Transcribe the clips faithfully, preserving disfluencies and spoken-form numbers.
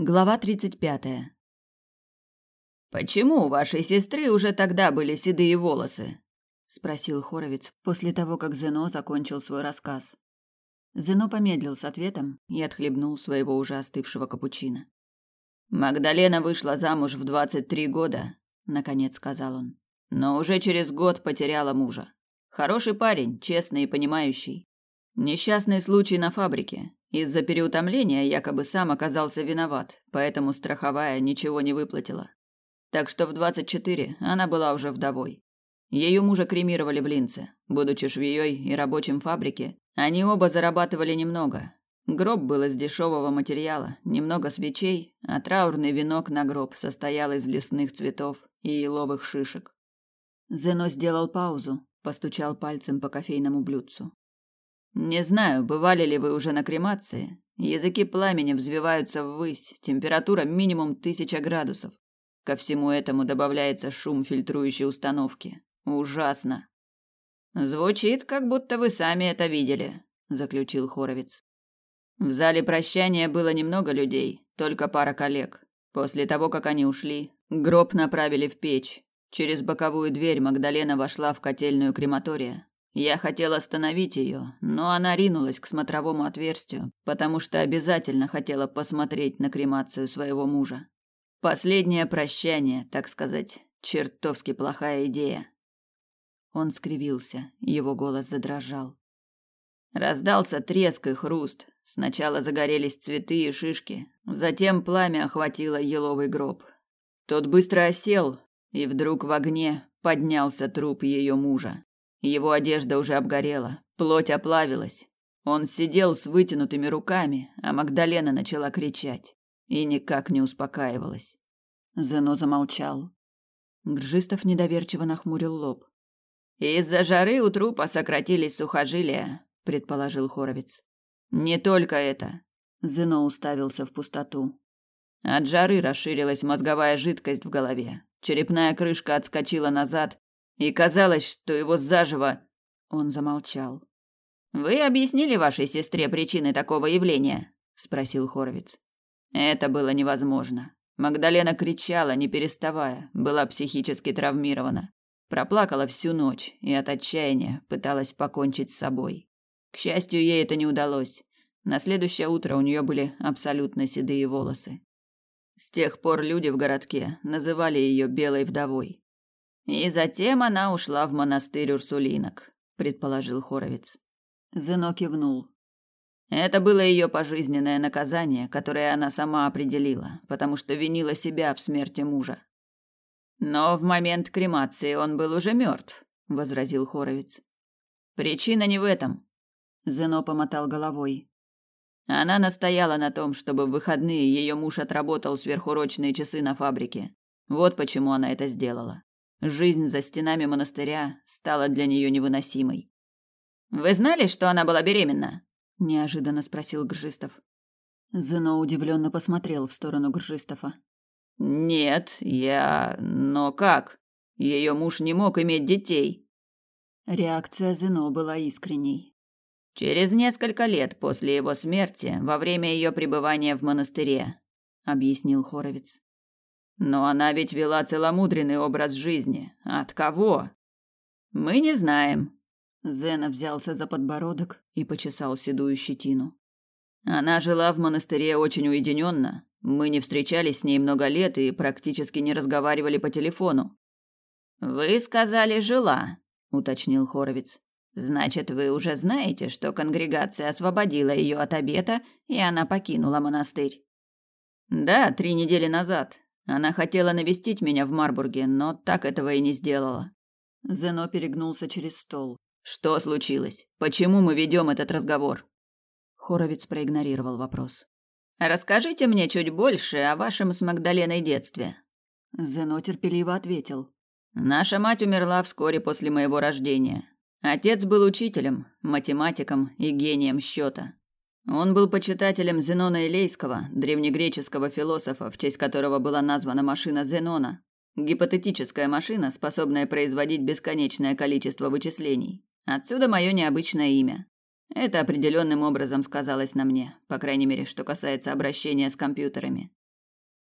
Глава тридцать пятая. «Почему у вашей сестры уже тогда были седые волосы?» — спросил Хоровец после того, как Зено закончил свой рассказ. Зено помедлил с ответом и отхлебнул своего уже остывшего капучино. «Магдалена вышла замуж в двадцать три года», — наконец сказал он. «Но уже через год потеряла мужа. Хороший парень, честный и понимающий. Несчастный случай на фабрике. Из-за переутомления якобы сам оказался виноват, поэтому страховая ничего не выплатила. Так что в двадцать четыре она была уже вдовой. Ее мужа кремировали в Линце. Будучи швеей и рабочим фабрики, они оба зарабатывали немного. Гроб был из дешевого материала, немного свечей, а траурный венок на гроб состоял из лесных цветов и еловых шишек. Зено сделал паузу, постучал пальцем по кофейному блюдцу. Не знаю, бывали ли вы уже на кремации. Языки пламени взвиваются ввысь, температура минимум тысяча градусов. Ко всему этому добавляется шум фильтрующей установки. Ужасно. Звучит, как будто вы сами это видели, заключил Хоровец. В зале прощания было немного людей, только пара коллег. После того, как они ушли, гроб направили в печь. Через боковую дверь Магдалена вошла в котельную крематория. Я хотел остановить ее, но она ринулась к смотровому отверстию, потому что обязательно хотела посмотреть на кремацию своего мужа. Последнее прощание, так сказать, чертовски плохая идея. Он скривился, его голос задрожал. Раздался треск и хруст. Сначала загорелись цветы и шишки, затем пламя охватило еловый гроб. Тот быстро осел, и вдруг в огне поднялся труп ее мужа. Его одежда уже обгорела, плоть оплавилась. Он сидел с вытянутыми руками, а Магдалена начала кричать и никак не успокаивалась. Зено замолчал. Гржистов недоверчиво нахмурил лоб. Из-за жары у трупа сократились сухожилия, предположил Хоровец. Не только это. Зено уставился в пустоту. От жары расширилась мозговая жидкость в голове. Черепная крышка отскочила назад, и казалось, что его заживо. Он замолчал. Вы объяснили вашей сестре причины такого явления? Спросил Хоровец. Это было невозможно. Магдалена кричала, не переставая, была психически травмирована. Проплакала всю ночь и от отчаяния пыталась покончить с собой. К счастью, ей это не удалось. На следующее утро у нее были абсолютно седые волосы. С тех пор люди в городке называли ее белой вдовой. И затем она ушла в монастырь Урсулинок, предположил Хоровец. Зено кивнул. Это было ее пожизненное наказание, которое она сама определила, потому что винила себя в смерти мужа. Но в момент кремации он был уже мертв, возразил Хоровец. Причина не в этом. Зено помотал головой. Она настояла на том, чтобы в выходные ее муж отработал сверхурочные часы на фабрике. Вот почему она это сделала. Жизнь за стенами монастыря стала для нее невыносимой. Вы знали, что она была беременна? Неожиданно спросил Гржистов. Зено удивленно посмотрел в сторону Гржистова. Нет, я... Но как? Ее муж не мог иметь детей. Реакция Зено была искренней. Через несколько лет после его смерти, во время ее пребывания в монастыре, объяснил Хоровец. Но она ведь вела целомудренный образ жизни. От кого? Мы не знаем. Зено взялся за подбородок и почесал седую щетину. Она жила в монастыре очень уединенно. Мы не встречались с ней много лет и практически не разговаривали по телефону. Вы сказали «жила», уточнил Хоровец. Значит, вы уже знаете, что конгрегация освободила ее от обета, и она покинула монастырь. Да, три недели назад. Она хотела навестить меня в Марбурге, но так этого и не сделала. Зено перегнулся через стол. Что случилось? Почему мы ведем этот разговор? Хоровец проигнорировал вопрос. Расскажите мне чуть больше о вашем с Магдаленой детстве. Зено терпеливо ответил. Наша мать умерла вскоре после моего рождения. Отец был учителем, математиком и гением счета. Он был почитателем Зенона Илейского, древнегреческого философа, в честь которого была названа машина Зенона. Гипотетическая машина, способная производить бесконечное количество вычислений. Отсюда мое необычное имя. Это определенным образом сказалось на мне, по крайней мере, что касается обращения с компьютерами.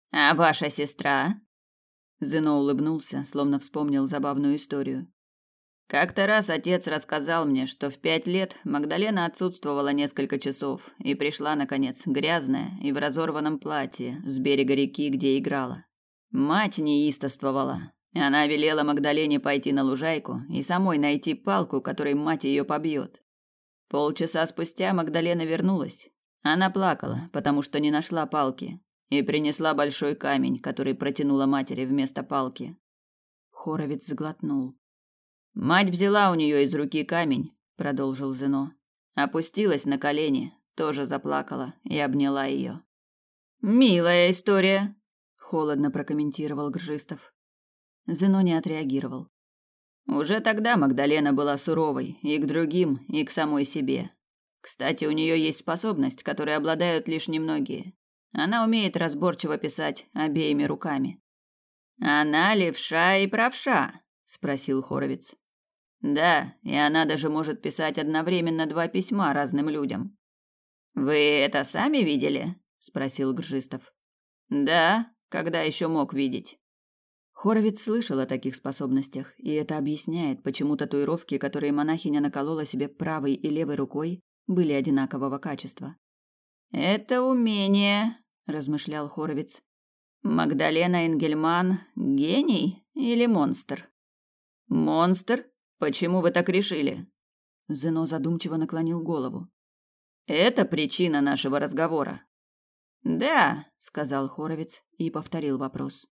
А ваша сестра? Зено улыбнулся, словно вспомнил забавную историю. Как-то раз отец рассказал мне, что в пять лет Магдалена отсутствовала несколько часов и пришла, наконец, грязная и в разорванном платье с берега реки, где играла. Мать неистовствовала. Она велела Магдалене пойти на лужайку и самой найти палку, которой мать ее побьет. Полчаса спустя Магдалена вернулась. Она плакала, потому что не нашла палки, и принесла большой камень, который протянула матери вместо палки. Хоровец сглотнул. Мать взяла у нее из руки камень, продолжил Зено. Опустилась на колени, тоже заплакала и обняла ее. Милая история, холодно прокомментировал Гржистов. Зено не отреагировал. Уже тогда Магдалена была суровой и к другим, и к самой себе. Кстати, у нее есть способность, которой обладают лишь немногие. Она умеет разборчиво писать обеими руками. Она левша и правша, спросил Хоровец. Да, и она даже может писать одновременно два письма разным людям. Вы это сами видели? Спросил Гржистов. Да, когда еще мог видеть? Хоровец слышал о таких способностях, и это объясняет, почему татуировки, которые монахиня наколола себе правой и левой рукой, были одинакового качества. Это умение, размышлял Хоровец. Магдалена Энгельман гений или монстр? Монстр? Почему вы так решили? Зено задумчиво наклонил голову. Это причина нашего разговора. Да, сказал Хоровец и повторил вопрос.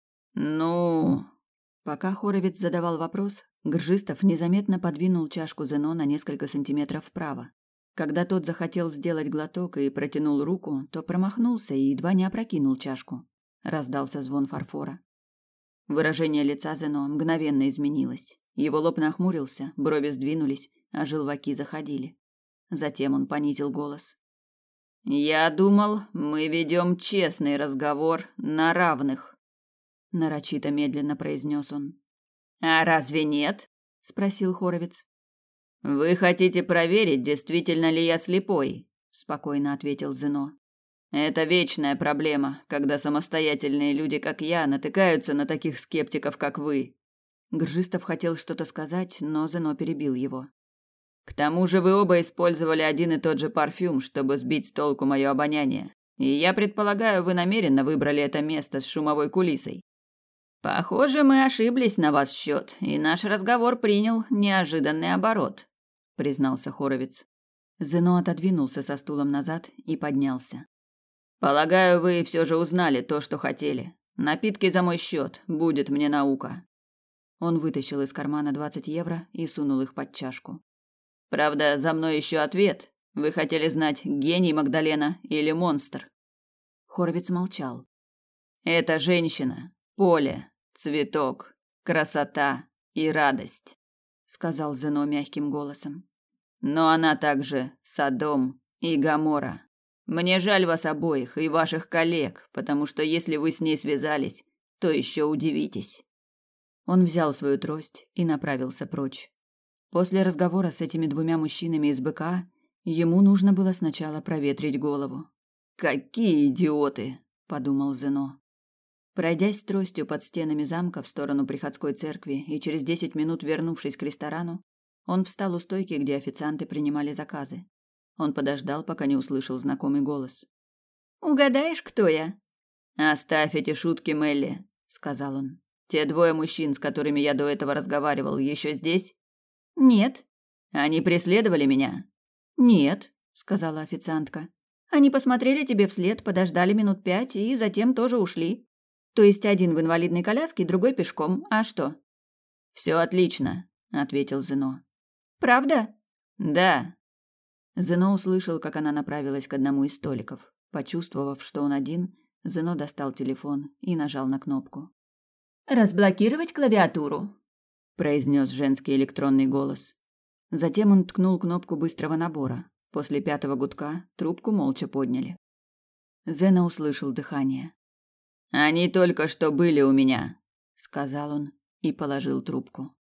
Ну, пока Хоровец задавал вопрос, Гржистов незаметно подвинул чашку Зено на несколько сантиметров вправо. Когда тот захотел сделать глоток и протянул руку, то промахнулся и едва не опрокинул чашку. Раздался звон фарфора. Выражение лица Зено мгновенно изменилось. Его лоб нахмурился, брови сдвинулись, а желваки заходили. Затем он понизил голос. «Я думал, мы ведем честный разговор на равных», — нарочито медленно произнес он. «А разве нет?» — спросил Хоровец. «Вы хотите проверить, действительно ли я слепой?» — спокойно ответил Зено. «Это вечная проблема, когда самостоятельные люди, как я, натыкаются на таких скептиков, как вы». Гржистов хотел что-то сказать, но Зено перебил его. «К тому же вы оба использовали один и тот же парфюм, чтобы сбить с толку мое обоняние. И я предполагаю, вы намеренно выбрали это место с шумовой кулисой. Похоже, мы ошиблись на ваш счет, и наш разговор принял неожиданный оборот», — признался Хоровец. Зено отодвинулся со стулом назад и поднялся. «Полагаю, вы все же узнали то, что хотели. Напитки за мой счет, будет мне наука». Он вытащил из кармана двадцать евро и сунул их под чашку. «Правда, за мной еще ответ. Вы хотели знать, гений Магдалена или монстр?» Хоровец молчал. «Это женщина, поле, цветок, красота и радость», — сказал Зено мягким голосом. «Но она также Содом и Гоморра. Мне жаль вас обоих и ваших коллег, потому что если вы с ней связались, то еще удивитесь». Он взял свою трость и направился прочь. После разговора с этими двумя мужчинами из БК ему нужно было сначала проветрить голову. «Какие идиоты!» – подумал Зено. Пройдясь с тростью под стенами замка в сторону приходской церкви и через десять минут вернувшись к ресторану, он встал у стойки, где официанты принимали заказы. Он подождал, пока не услышал знакомый голос. «Угадаешь, кто я?» «Оставь эти шутки, Мелли», – сказал он. «Те двое мужчин, с которыми я до этого разговаривал, еще здесь?» «Нет». «Они преследовали меня?» «Нет», – сказала официантка. «Они посмотрели тебе вслед, подождали минут пять и затем тоже ушли. То есть один в инвалидной коляске, другой пешком. А что?» «Все отлично», – ответил Зено. «Правда?» «Да». Зено услышал, как она направилась к одному из столиков. Почувствовав, что он один, Зено достал телефон и нажал на кнопку. «Разблокировать клавиатуру», – произнес женский электронный голос. Затем он ткнул кнопку быстрого набора. После пятого гудка трубку молча подняли. Зено услышал дыхание. «Они только что были у меня», – сказал он и положил трубку.